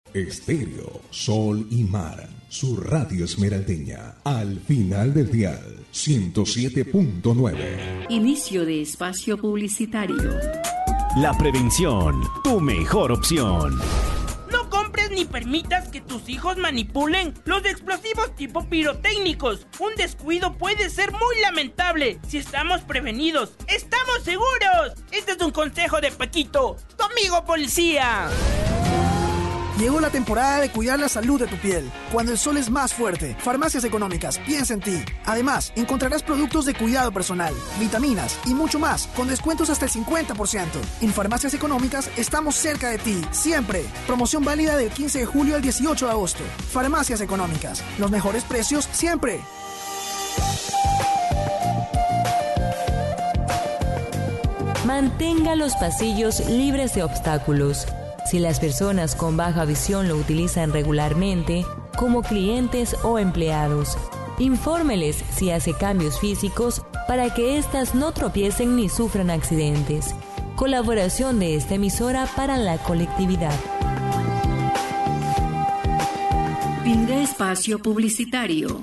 Estéreo, Sol y Mar, su radio esmeraldeña, al final del dial, 107.9. Inicio de espacio publicitario. La prevención, tu mejor opción. No compres ni permitas que tus hijos manipulen los explosivos tipo pirotécnicos. Un descuido puede ser muy lamentable. Si estamos prevenidos, ¡estamos seguros! Este es un consejo de Paquito, tu amigo policía. Llegó la temporada de cuidar la salud de tu piel. Cuando el sol es más fuerte, Farmacias Económicas piensa en ti. Además, encontrarás productos de cuidado personal, vitaminas y mucho más, con descuentos hasta el 50%. En Farmacias Económicas estamos cerca de ti, siempre. Promoción válida del 15 de julio al 18 de agosto. Farmacias Económicas, los mejores precios siempre. Mantenga los pasillos libres de obstáculos. Si las personas con baja visión lo utilizan regularmente, como clientes o empleados, infórmeles si hace cambios físicos para que éstas no tropiecen ni sufran accidentes. Colaboración de esta emisora para la colectividad. Fin de espacio publicitario.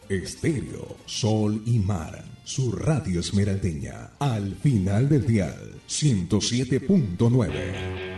Estéreo Sol y Mar, su radio esmeraldeña, al final del dial, 107.9.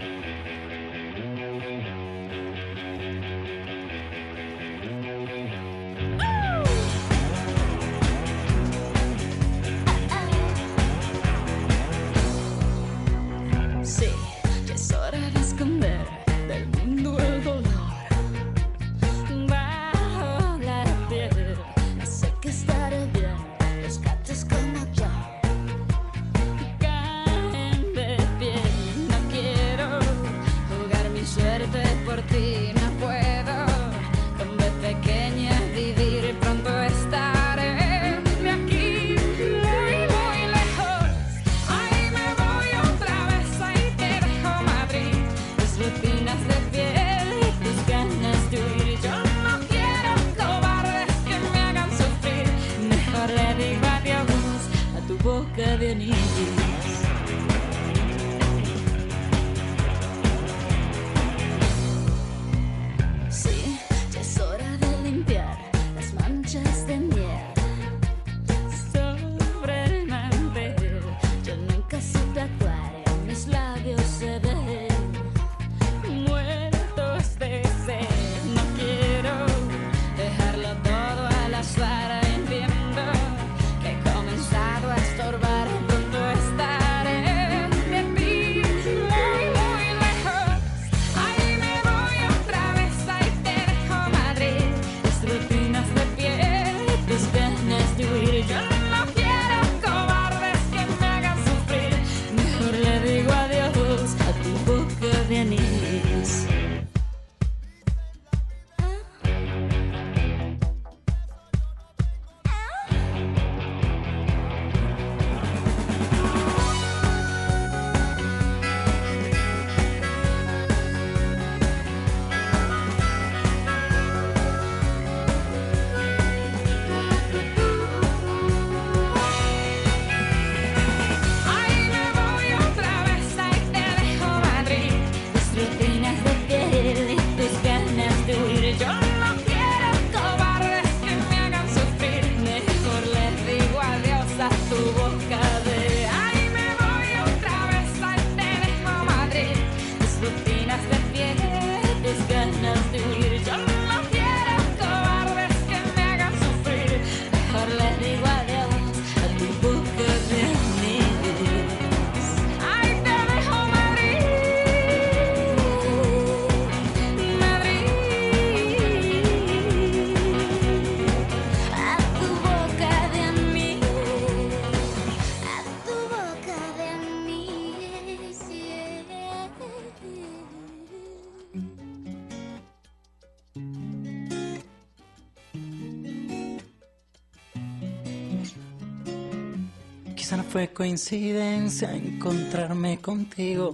Quizá no fue coincidencia encontrarme contigo.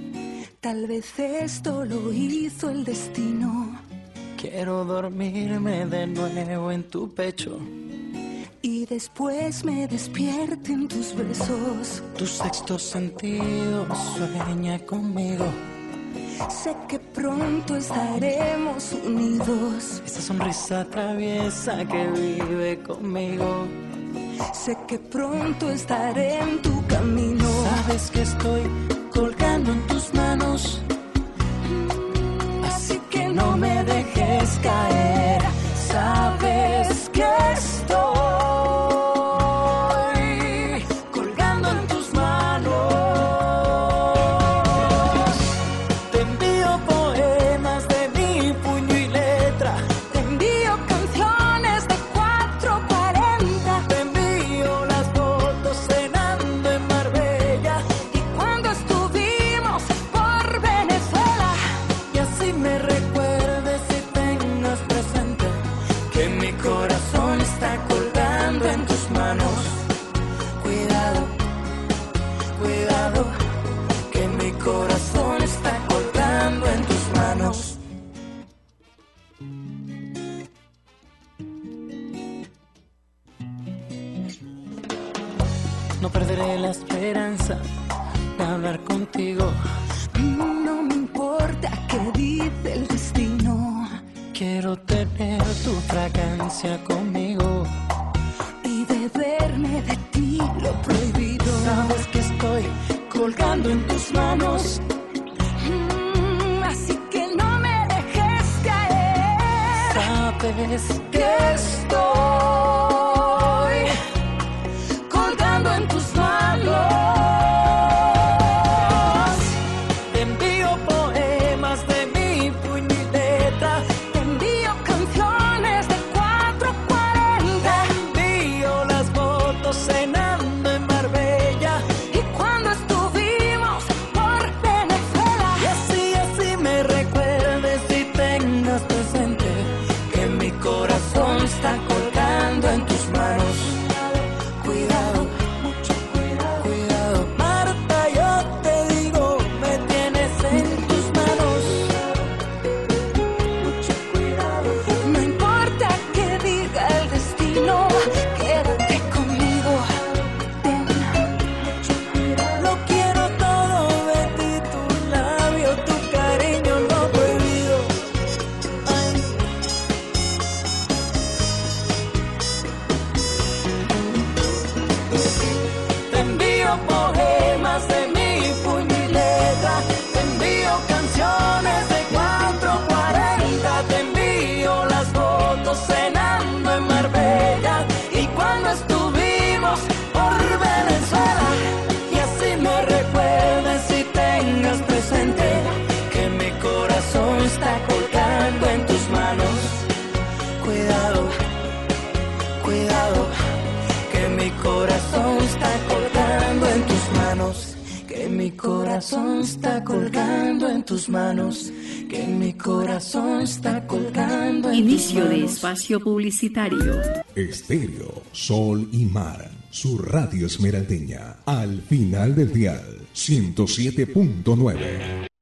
Tal vez esto lo hizo el destino. Quiero dormirme de nuevo en tu pecho y después me despierte en tus besos. Tu sexto sentido sueña conmigo. Sé que pronto estaremos unidos. Esa sonrisa traviesa que vive conmigo. Sé que pronto estaré en tu camino. Sabes que estoy colgando en tus manos, así que no me dejes caer. Sabes que estoy colgando en tus manos. Te envío poemas de mi puño y letra. Te envío canciones de 440. Te envío las fotos cenando en Marbella y cuando estuvimos por Venezuela. Y así me recuerdes y tengas presente que mi corazón está colgando en tus manos. Cuidado, cuidado, que mi corazón está colgando en tus manos. No perderé la esperanza de hablar contigo. No me importa qué dice el destino. Quiero tener tu fragancia conmigo. sabes que estoy colgando en tus manos. Te envío poemas de mi puño y letra, te envío canciones de 440, te envío las fotos cenando en Marbella y cuando estuvimos por Venezuela. Y así me recuerdes y tengas presente que mi corazón está colgando en tus manos. Cuidado, mucho cuidado, cuidado. Marta, yo te digo, me tienes en tus manos. Mucho cuidado. No importa que diga el destino, quédate conmigo. Ten mucho cuidado. Lo quiero todo de ti, tu labio, tu cariño no prohibido. Ay. Te envío poemas de mi puño y letra, te envío canciones de 440, te envío las fotos cenando en Marbella y cuando estuvimos por Venezuela. Y así me recuerdes y tengas presente que mi corazón está colgando en tus manos. Cuidado, cuidado, que mi corazón está colgando en tus manos, que mi corazón está colgando en tus manos, que mi corazón está colgando en Inicio tus de manos. espacio publicitario. Estéreo, Sol y Mar, su radio esmeraldeña, al final del dial, 107.9.